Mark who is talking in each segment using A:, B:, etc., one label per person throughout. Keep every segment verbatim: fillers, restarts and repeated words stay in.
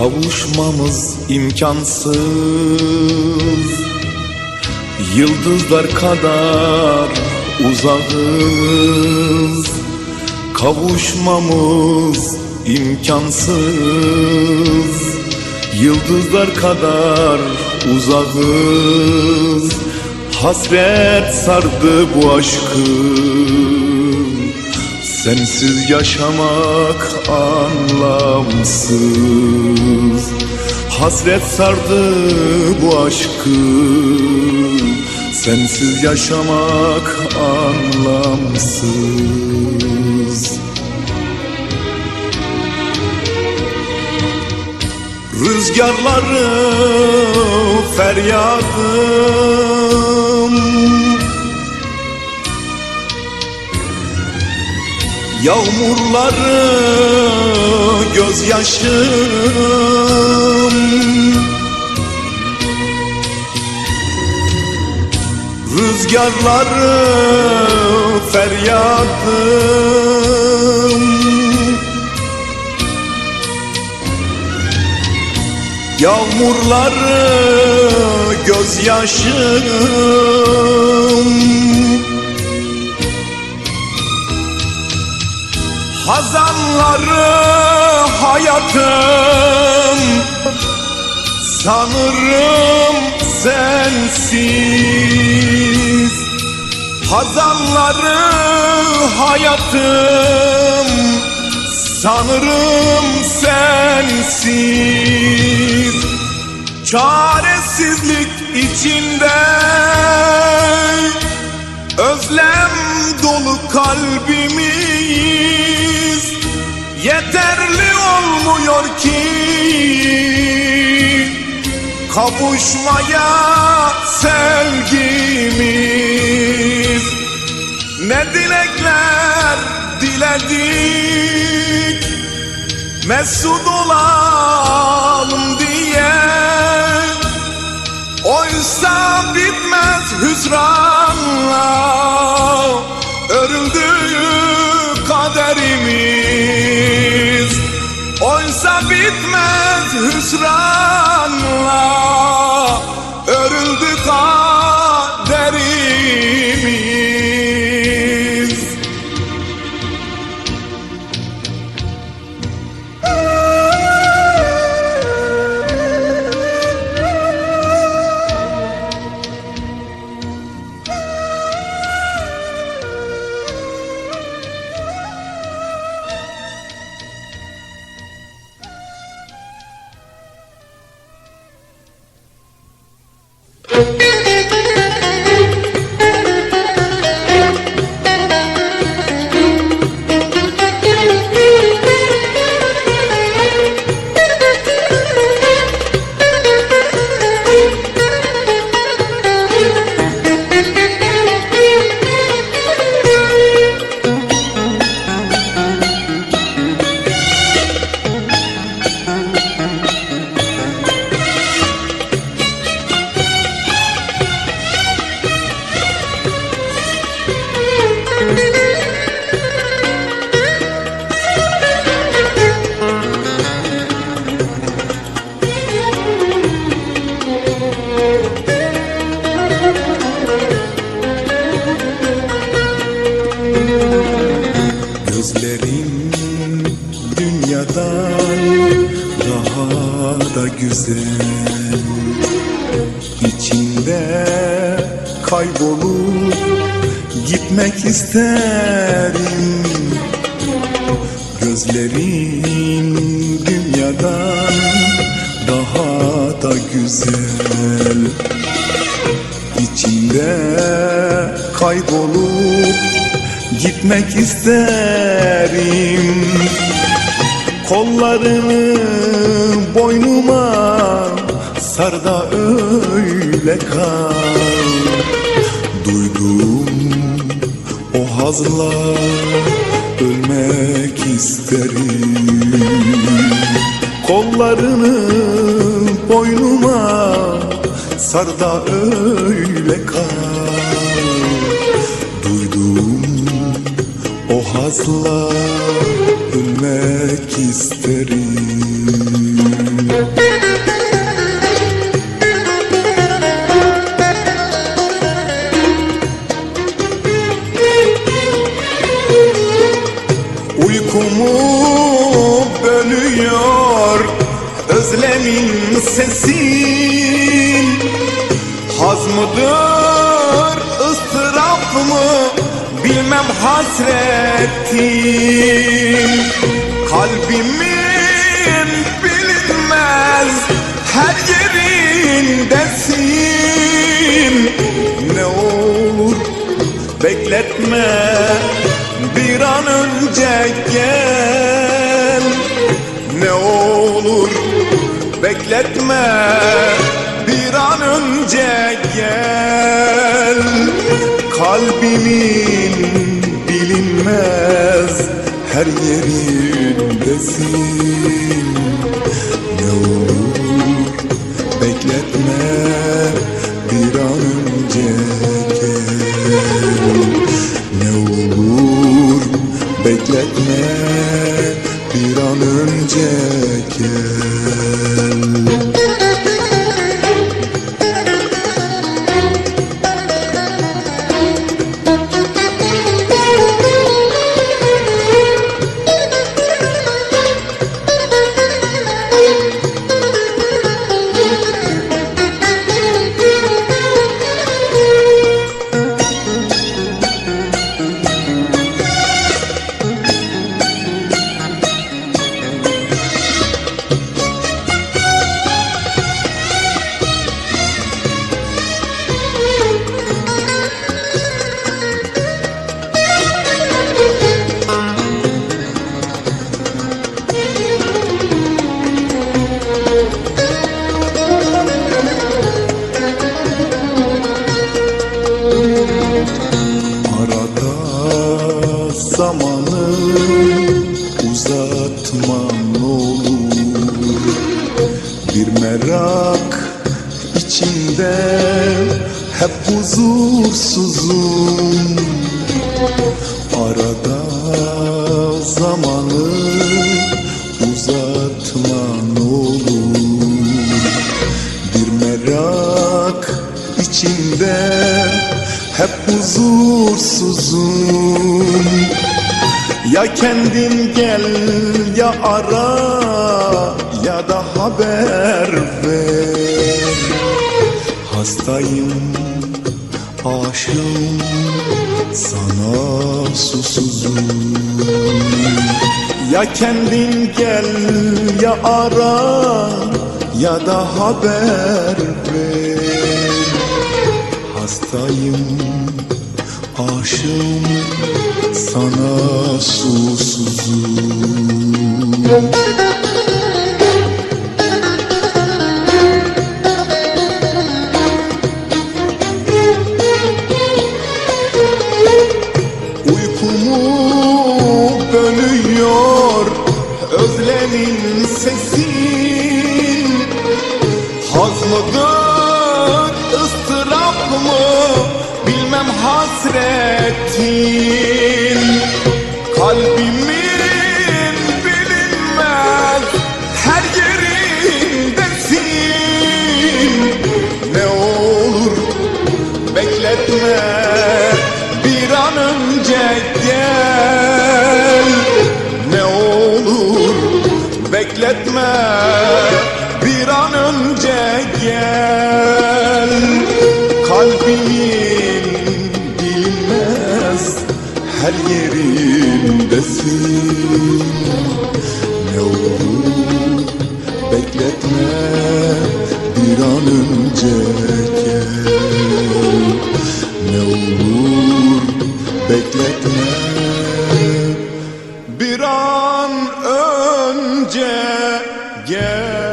A: Kavuşmamız imkansız, yıldızlar kadar uzağız. Kavuşmamız imkansız, yıldızlar kadar uzağız. Hasret sardı bu aşkı, sensiz yaşamak anlamsız. Hasret sardı bu aşkı, sensiz yaşamak anlamsız. Rüzgarları feryadım, yağmurları gözyaşım. Rüzgarları feryadım, yağmurları gözyaşım. Hazanları hayatım, sanırım sensiz. Hazanları hayatım, sanırım sensiz. Çaresizlik içinde özlem dolu kalbimiz, yeterli olmuyor ki kavuşmaya sevgimiz. Ne dilekler diledik, mesut olalım diye. Oysa bitmez hüsranla örüldü kaderimiz. Oysa bitmez hüsranla örüldü kaderimiz. Gözlerin dünyadan daha da güzel, İçinde kaybolup gitmek isterim. Gözlerin dünyadan daha da güzel, İçinde kaybolup gitmek isterim. Kollarını boynuma sar da öyle kal. Duydum o hazla ölmek isterim. Kollarını boynuma sar da öyle kal. Duydum o hazla ölmek isterim. özlemin sesin. Haz mıdır, ıstırap mı bilmem hasretin. Kalbimin bilinmez her yerindesin. Ne olur bekletme, bir an önce gel. Ne olur bekletme, bir an önce gel. Kalbimin bilinmez her yerindesin. Ne olur bekletme, bir an önce gel. Ne olur bekletme, bir an önce gel. Zamanı uzatma ne olur. Bir merak içinde hep huzursuzum. Arada zamanı uzatma ne olur. Bir merak içinde hep huzursuzum. Ya kendin gel ya ara ya da haber ver. Hastayım, aşığım, sana susuzum. Ya kendin gel ya ara ya da haber ver. Hastayım, aşığım, sana susuzum. Uykumu bölüyor özlemin sesin. Haz mıdır, ıstırap mı bilmem hasretin. Kalbimin bilinmez her yerindesin. Ne olur bekletme, bir an önce gel. Ne olur bekletme, bir an önce gel. Kalbimin bilinmez her yerindesin. Ne olur bekletme, bir an önce gel. Ne olur bekletme, bir an önce gel.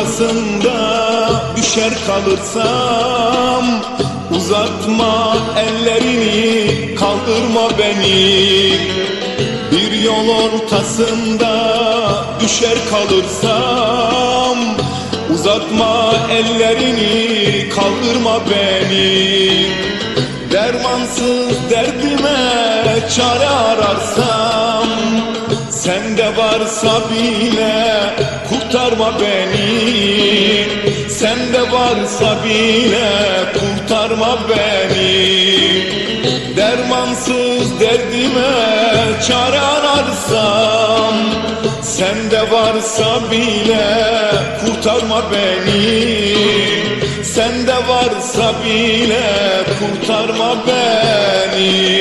A: ortasında düşer kalırsam, uzatma ellerini, kaldırma beni. Bir yol ortasında düşer kalırsam, uzatma ellerini, kaldırma beni. Dermansız derdime çare ararsam, sende varsa bile kurtarma beni. Sende varsa bile kurtarma beni. Dermansız derdime çare ararsam, sende varsa bile kurtarma beni. Sende varsa bile kurtarma beni.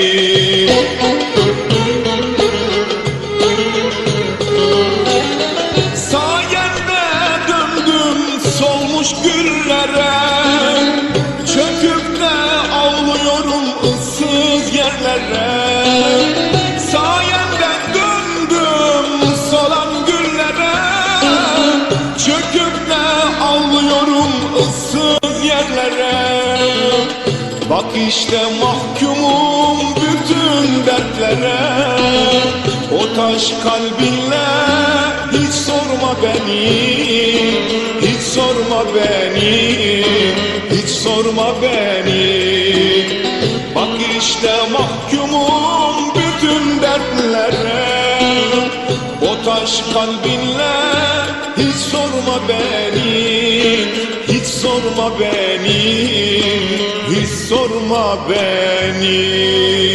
A: Sayende döndüm solmuş güllere, çöküp de ağlıyorum ıssız yerlere. Sayende döndüm solan güllere, çöküp de ağlıyorum ıssız yerlere. Bak işte mahkumum bütün dertlere. O taş kalbinle hiç sorma beni, hiç sorma beni, hiç sorma beni. Bak işte mahkumum bütün dertlere. O taş kalbinle hiç sorma beni, hiç sorma beni, hiç sorma beni.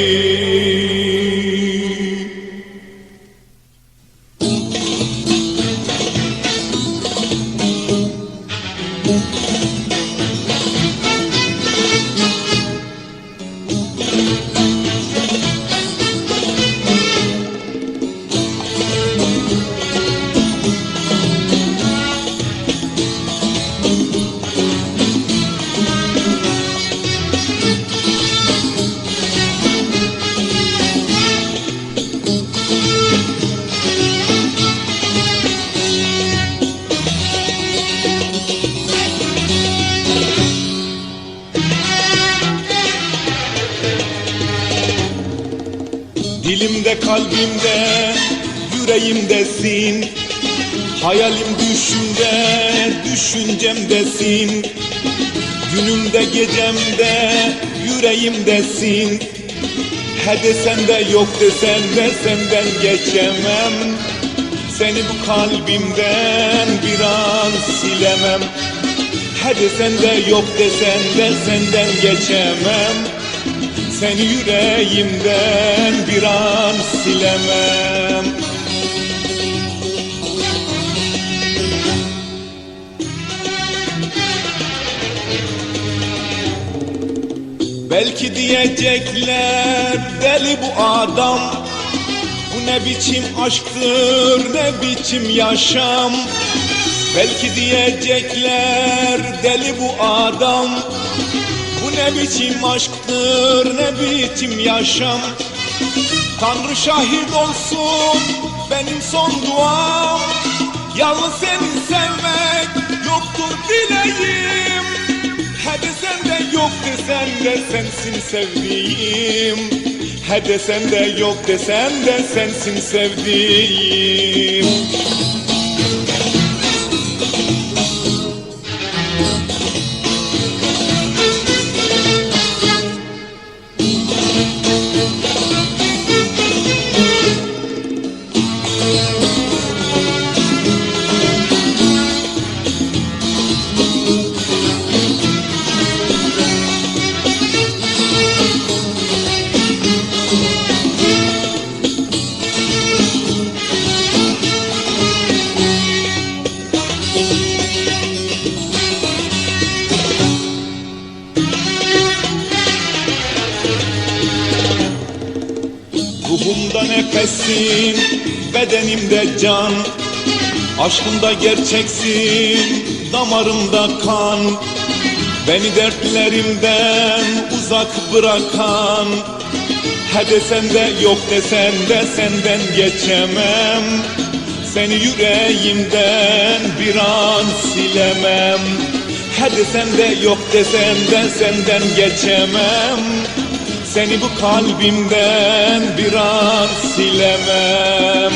A: Dilimde, kalbimde, yüreğimdesin. Hayalim düşümde, düşüncemdesin. Günümde, gecemde, yüreğimdesin. He desen de yok desen de senden geçemem. Seni bu kalbimden bir an silemem. He desen de yok desen de senden geçemem. Seni yüreğimden bir an silemem. Belki diyecekler deli bu adam, bu ne biçim aşktır, ne biçim yaşam. Belki diyecekler deli bu adam, bu ne biçim aşktır, ne biçim yaşam. Tanrı şahit olsun benim son duam, yalnız seni sevmek yoktur dileğim. He desen de yok desen de sensin sevdiğim. He desen de yok desen de sensin sevdiğim. Ruhumda nefesin, bedenimde can, aşkımda gerçeksin, damarımda kan. Beni dertlerimden uzak bırakan, he desen de yok desen de senden geçemem. Seni yüreğimden bir an silemem. He desem de yok desem de senden geçemem. Seni bu kalbimden bir an silemem.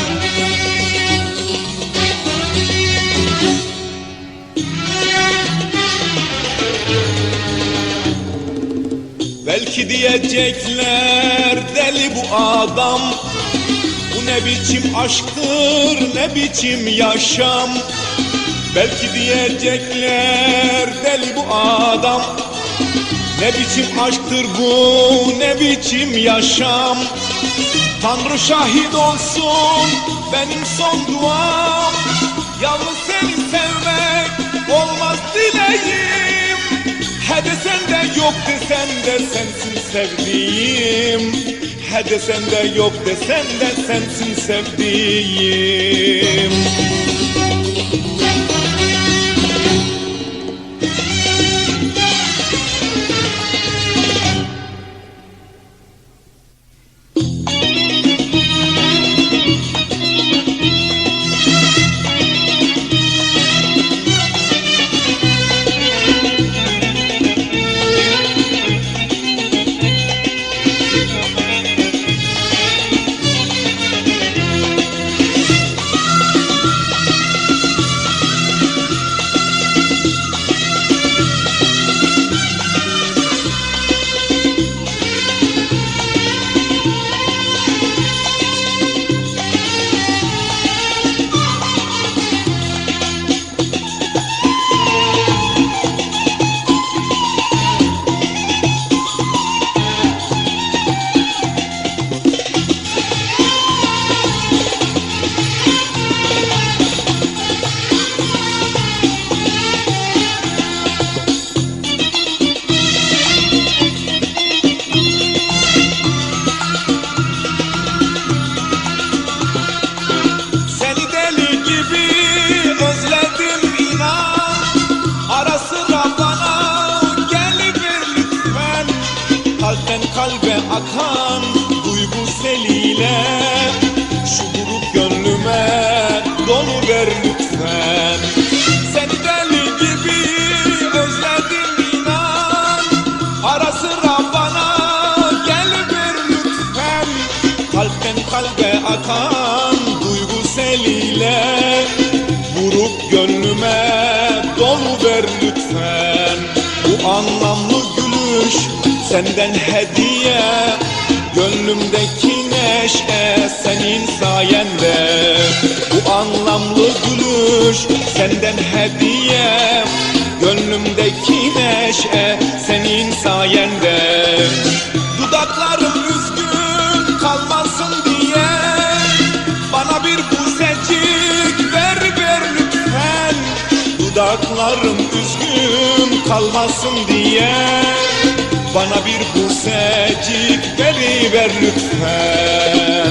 A: Belki diyecekler deli bu adam, bu ne biçim aşktır, ne biçim yaşam. Belki diyecekler deli bu adam, ne biçim aşktır bu, ne biçim yaşam. Tanrı şahit olsun benim son duam, yalnız seni sevmek olmaz dileğim. He desen de yok desen de sensin sevdiğim. He desen de yok desen de sensin sevdiğim. Kalbe akan duygu seliyle şu buruk gönlüme doluver lütfen. Seni deli gibi özledim inan, ara sıra bana geliver lütfen. Kalpten kalbe akan duygu seliyle buruk gönlüme doluver lütfen. Bu anlamlı gülüş senden hediye, gönlümdeki neşe senin sayende. Bu anlamlı gülüş senden hediye, gönlümdeki neşe senin sayende. Dudaklarım üzgün kalmasın diye bana bir buzecik ver ver lütfen. Dudaklarım üzgün kalmasın diye bana bir busecik veriver lütfen.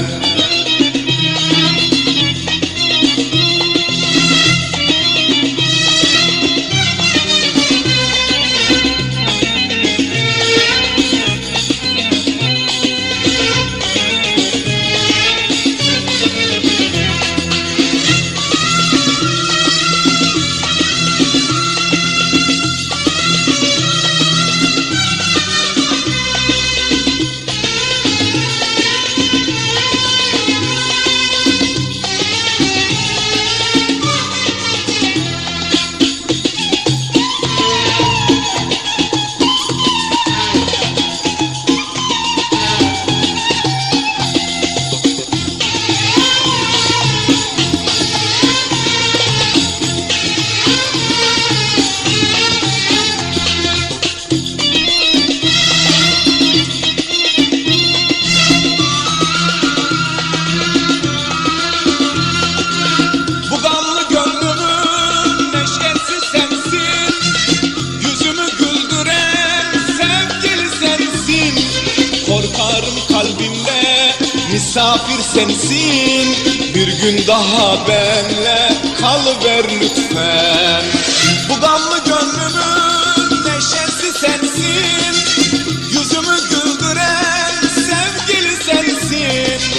A: misafir sensin. Bir gün daha benle kalıver lütfen. Bu gamlı gönlümün neşesi sensin. Yüzümü güldüren sevgili sensin.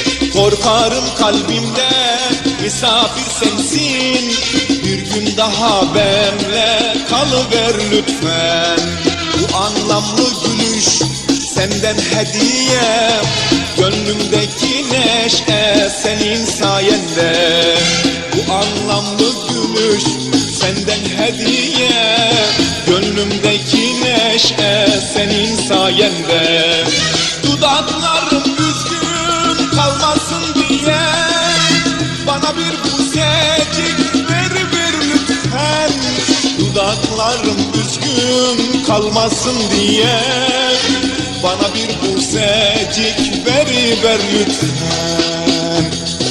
A: Korkarım kalbimde misafir sensin. Bir gün daha benle kalıver lütfen. Bu anlamlı gülüş senden hediye, gönlümdeki neşe senin sayende. Bu anlamlı gülüş senden hediye, gönlümdeki neşe senin sayende. Dudaklarım üzgün kalmasın diye bana bir buzecik ver ver lütfen. Dudaklarım üzgün kalmasın diye bana bir buzecik ver ver lütfen.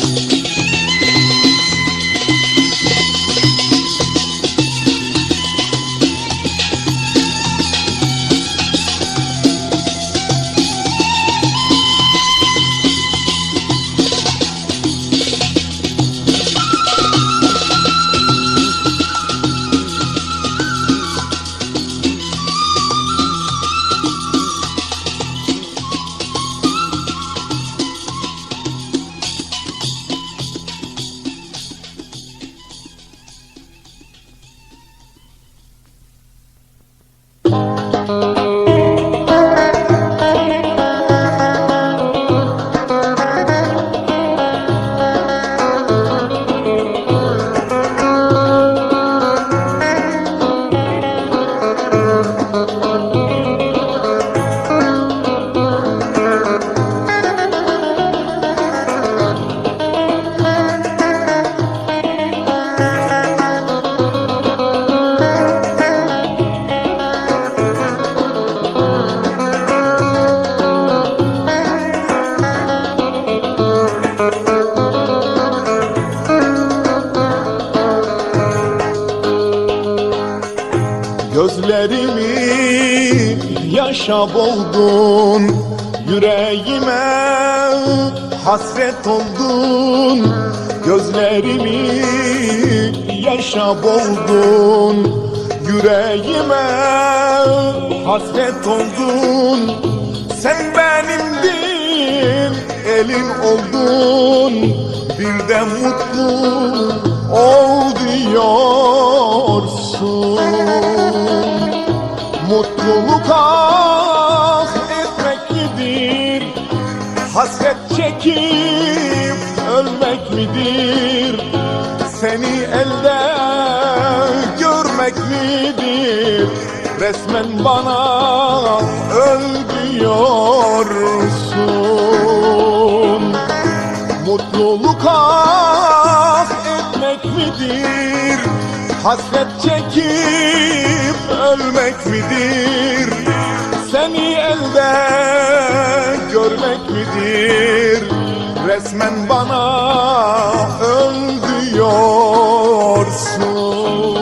B: Gözlerimi yaşa boğdun, yüreğime hasret oldun. Gözlerimi yaşa boğdun, yüreğime hasret oldun. Sen benimdin, elin oldun, bir de mutlu ol diyorsun. Mutluluk ah etmek midir? Hasret çekip ölmek midir? Seni elde görmek midir? Resmen bana öl diyorsun. Mutluluk ah etmek midir? Hasret çekip ölmek midir? Seni elde görmek midir? Resmen bana öl diyorsun.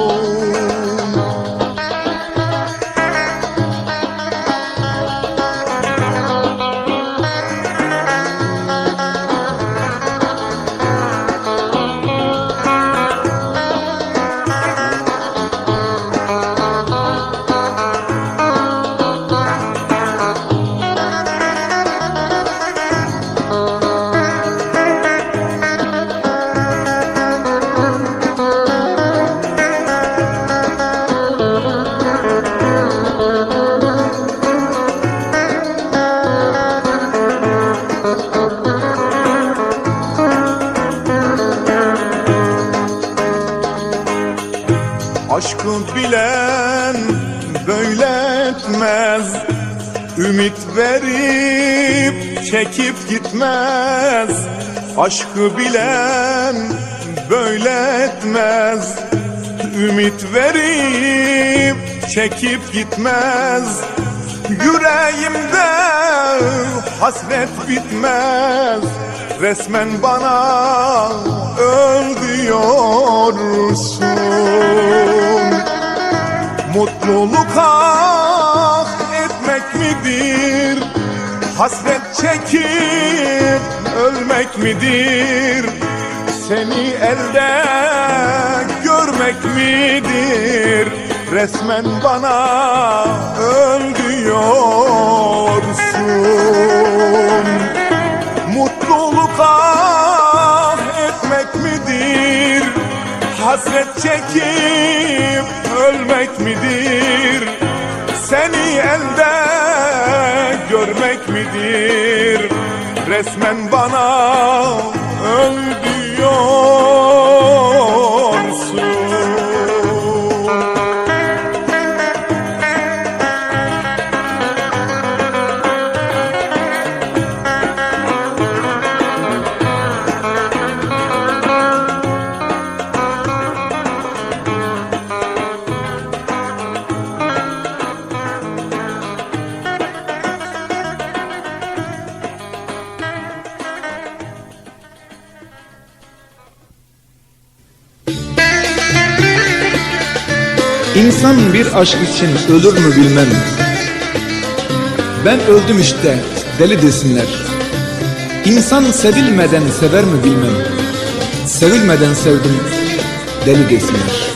B: Aşkı bilen böyle etmez, ümit verip çekip gitmez. Aşkı bilen böyle etmez, ümit verip çekip gitmez. Yüreğimde hasret bitmez, resmen bana öl diyorsun. Mutluluk ah etmek midir? Hasret çekip ölmek midir? Seni elde görmek midir? Resmen bana öl diyorsun. Mutluluk Mutluluk ah etmek midir? Hasret çekip ölmek midir? Seni elde görmek midir? Resmen bana öl diyorsun.
C: İnsan bir aşk için ölür mü bilmem. Ben öldüm işte, deli desinler. İnsan sevilmeden sever mi bilmem. Sevilmeden sevdim, deli desinler.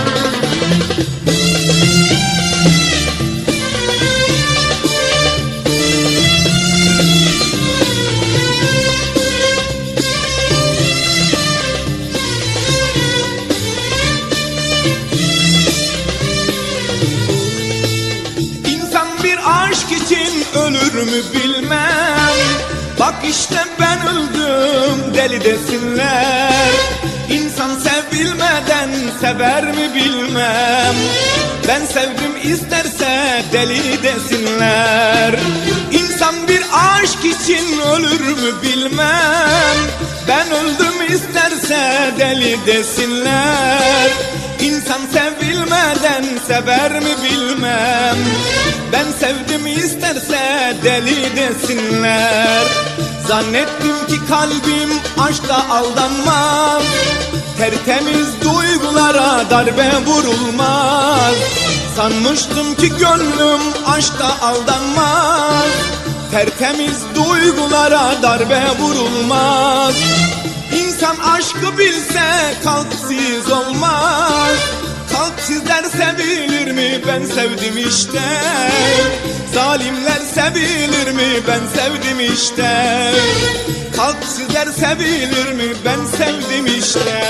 A: Ölür mü bilmem. Bak işte ben öldüm, deli desinler. İnsan sevilmeden sever mi bilmem. Ben sevdim isterse deli desinler. İnsan bir aşk için ölür mü bilmem. Ben öldüm isterse deli desinler. İnsan sevilmeden sever mi bilmem. Ben sevdim isterse deli desinler. Zannettim ki kalbim aşkta aldanmaz. Tertemiz duygulara darbe vurulmaz. Sanmıştım ki gönlüm aşkta aldanmaz. Tertemiz duygulara darbe vurulmaz. İnsan aşkı bilse kalpsiz olmaz. Kalpsizler sevilir mi? Ben sevdim işte. Zalimler sevilir mi? Ben sevdim işte. Kalpsizler sevilir mi? Ben sevdim işte.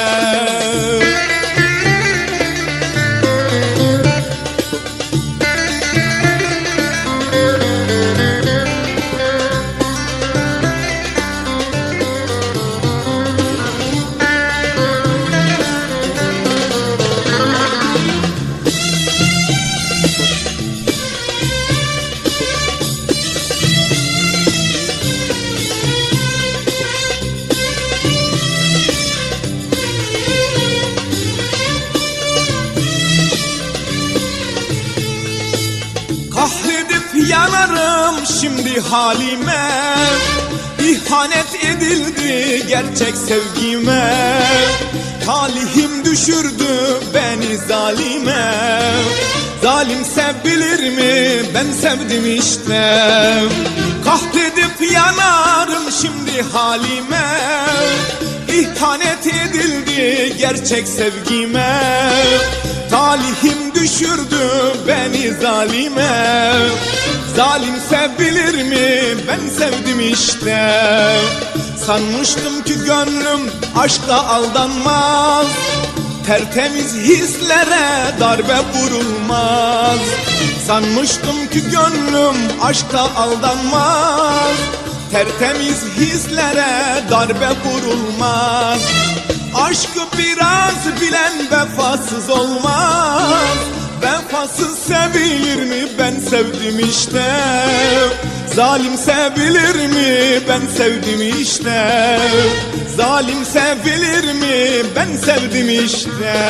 A: Kahredip yanarım şimdi halime. İhanet edildi gerçek sevgime. Talihim düşürdü beni zalime. Zalim sevilir mi? Ben sevdim işte. Kahredip yanarım şimdi halime. İhanet edildi gerçek sevgime. Talihim düşürdü beni zalime. Zalim sevilir mi? Ben sevdim işte. Sanmıştım ki gönlüm aşkla aldanmaz. Tertemiz hislere darbe vurulmaz. Sanmıştım ki gönlüm aşkla aldanmaz. Tertemiz hislere darbe vurulmaz. Aşkı biraz bilen vefasız olmaz. Vefasız sevilir mi? Ben sevdim işte. Zalim sevilir mi? Ben sevdim işte. Zalim sevilir mi? Ben sevdim işte.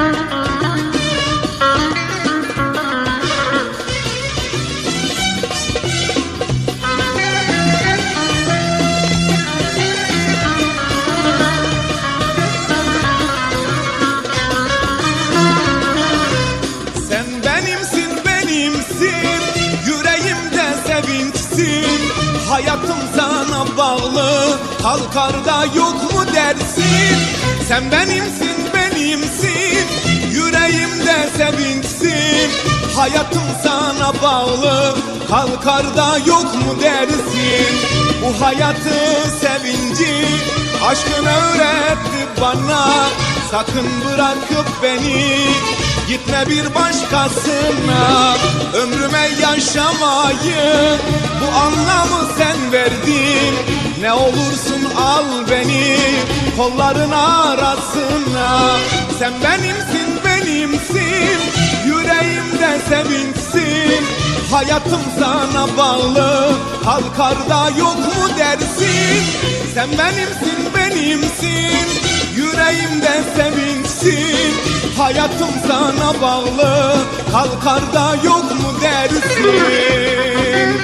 A: Sen benimsin, benimsin, yüreğimde sevinçsin. Hayatım sana bağlı, kalkar da yok mu dersin? Sen benimsin, benimsin, yüreğimde sevinçsin. Hayatım sana bağlı, kalkar da yok mu dersin? Bu hayatı sevinci aşkın öğretti bana. Sakın bırakıp beni gitme bir başkasına. Ömrüme yaşamayı bu anlamı sen verdin. Ne olursun al beni kolların arasına. Sen benimsin, benimsin, yüreğimde sevinçsin. Hayatım sana bağlı, kalkar da yok mu dersin? Sen benimsin, benimsin, yüreğimde sevinçsin. Hayatım sana bağlı, kalkar da yok mu dersin?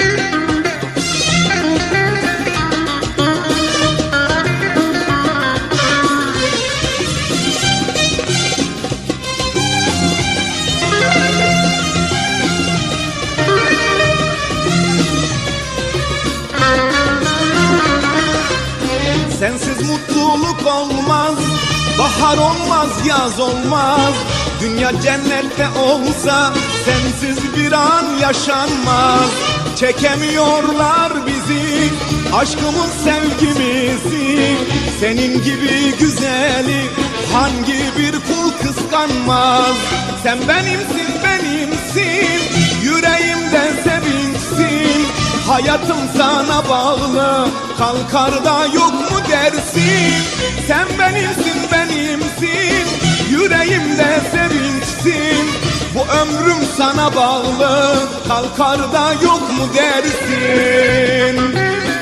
A: Sensiz mutluluk olmaz, bahar olmaz, yaz olmaz. Dünya cennette olsa sensiz bir an yaşanmaz. Çekemiyorlar bizi, aşkımız sevgimizi. Senin gibi güzeli hangi bir kul kıskanmaz? Sen benimsin, benimsin, yüreğimde sevinçsin. Hayatım sana bağlı, kalkar da yok mu dersin? Sen benimsin, benimsin, yüreğimde sevinçsin. Bu ömrüm sana bağlı, kalkar da yok mu dersin?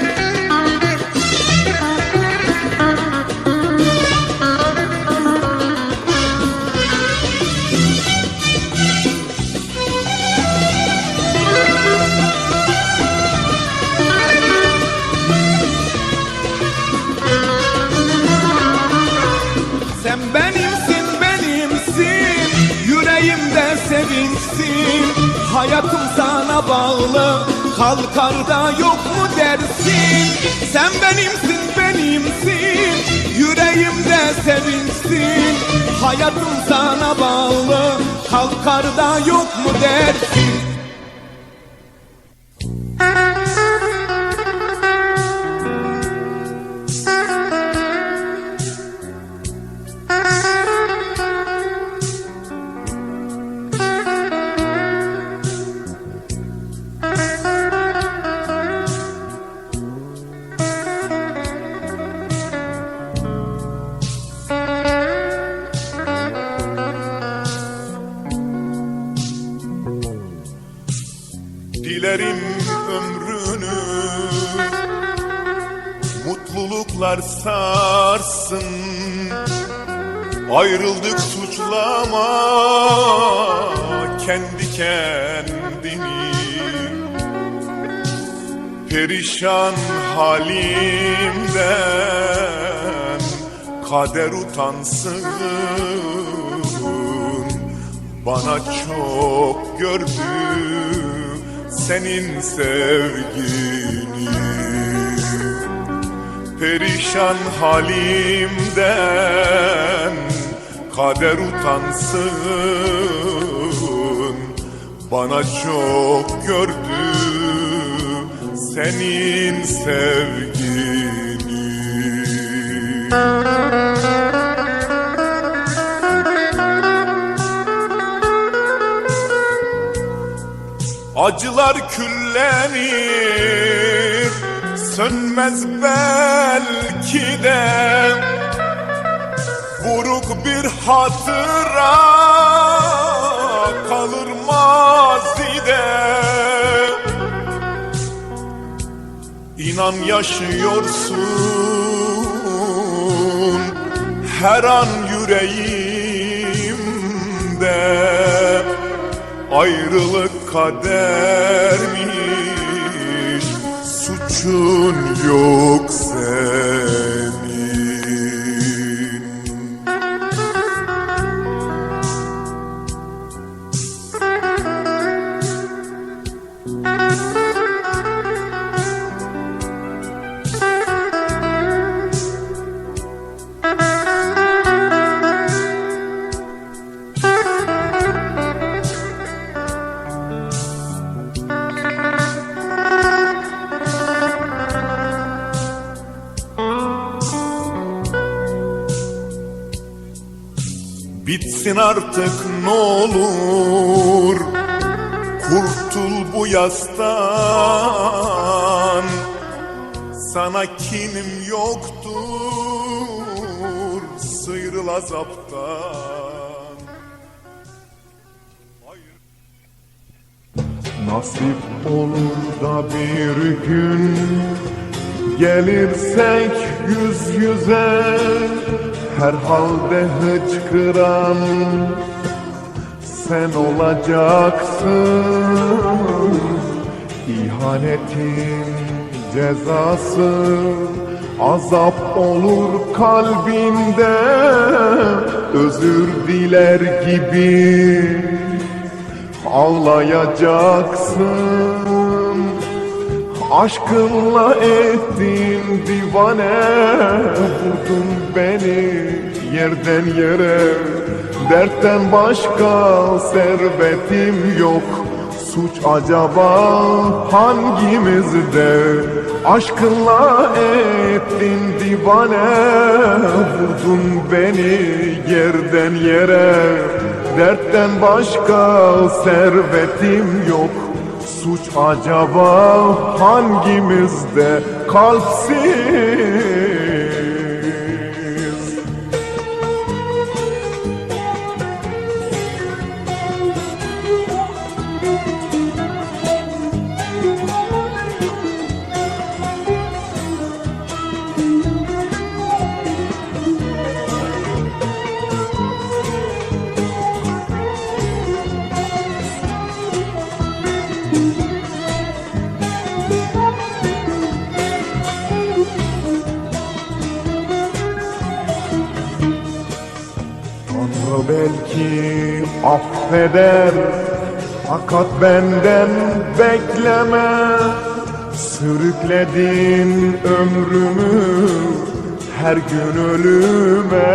A: Sen benimsin, benimsin, yüreğimde sevinçsin. Hayatım sana bağlı, kalkar da yok mu dersin? Sen benimsin, benimsin, yüreğimde sevinçsin. Hayatım sana bağlı, kalkar da yok mu dersin?
B: Dilerim ömrünü mutluluklar sarsın. Ayrıldık suçlama kendi kendini. Perişan halimden kader utansın. Bana çok gördüm senin sevgini. Perişan halimden kader utansın. Bana çok gördü senin sevgini. Acılar küllenir, sönmez belki de. Buruk bir hatıra kalır mazide. İnan yaşıyorsun her an yüreğimde. ayrılık kadermiş, suçun yok senin. Bitsin artık ne olur, kurtul bu yastan. Sana kinim yoktur, sıyrıl azaptan. Hayır. Nasip olur da bir gün gelirsek yüz yüze, herhalde hıçkıran sen olacaksın. İhanetin cezası azap olur kalbinde, özür diler gibi ağlayacaksın. Aşkınla ettin divane, vurdun beni yerden yere. Dertten başka servetim yok, suç acaba hangimizde? Aşkınla ettin divane, vurdun beni yerden yere. Dertten başka servetim yok, suç acaba hangimizde? Kalpsiz. Tanrı belki affeder, fakat benden bekleme. Sürükledin ömrümü her gün ölüme.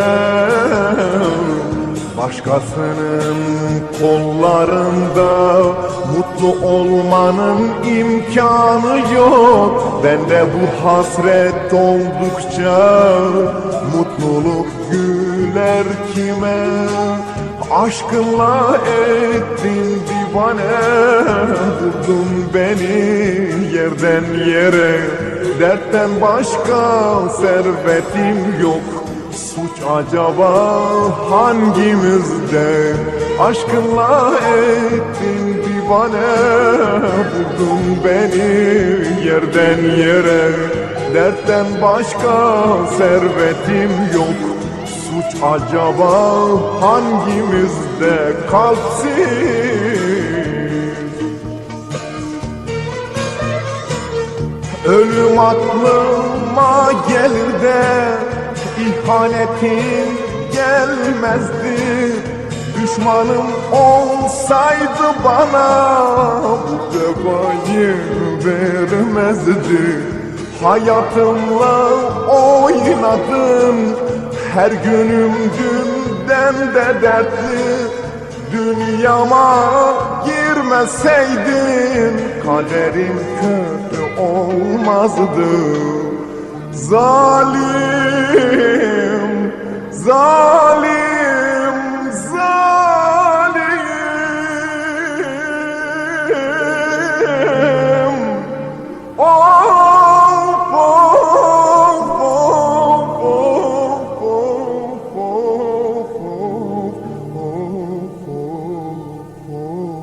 B: Başkasının kollarında mutlu olmanın imkanı yok. Bende bu hasret oldukça mutluluk güler kime? Aşkınla ettin divane, vurdun beni yerden yere. Dertten başka servetim yok, suç acaba hangimizde? Aşkınla ettin divane, vurdun beni yerden yere. Dertten başka servetim yok, suç acaba hangimizde? Kalpsiz. Ölüm aklıma gelir de ihanetin gelmezdi. Düşmanım olsaydı bana bu vefayı vermezdi. Hayatımla oynadın, her günüm dünden de dertli. Dünyama girmeseydin kaderim kötü olmazdı. Zalim, zalim, zalim. Of, of, of, of, of, of, of.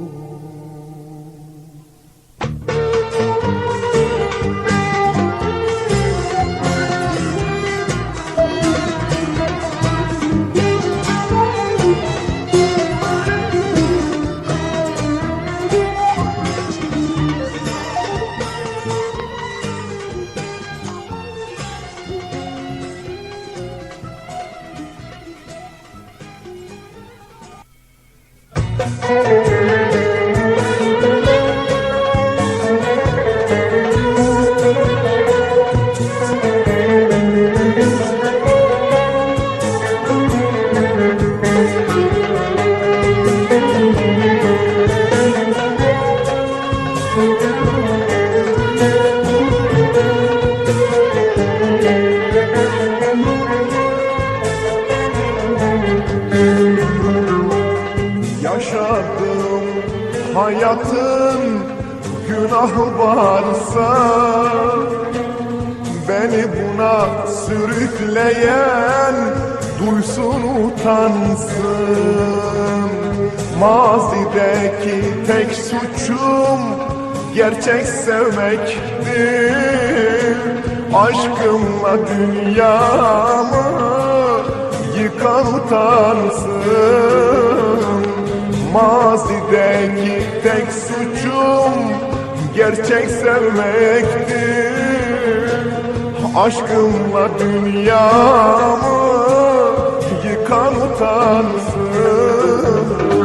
B: Yaşadığım hayatın günahı varsa beni buna sürükleyen duysun utansın. Mazideki tek suçum gerçek sevmektir. Aşkımla dünyamı yıkan utansın. Mazideki tek suçum gerçek sevmektir. Aşkımla dünyamı yıkan utansın.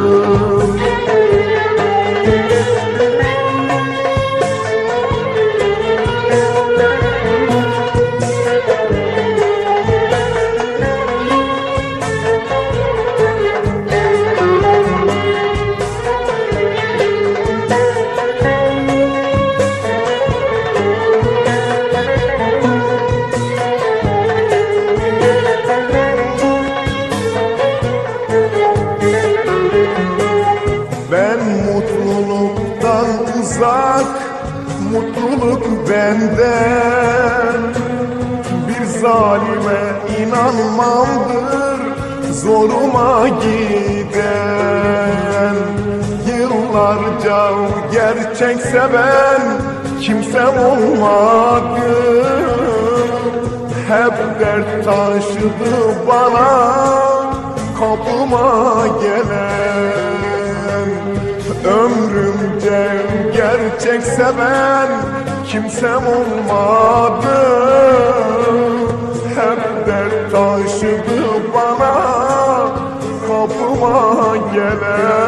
B: Ben mutluluktan uzak, mutluluk benden. Bir zalime inanmamdır zoruma giden. Yıllarca gerçek seven kimsem olmadı. Hep dert taşıdı bana kapıma gelen. Ömrümce gerçek seven kimsem olmadı. Hep dert taşıdı bana kapıma gelen.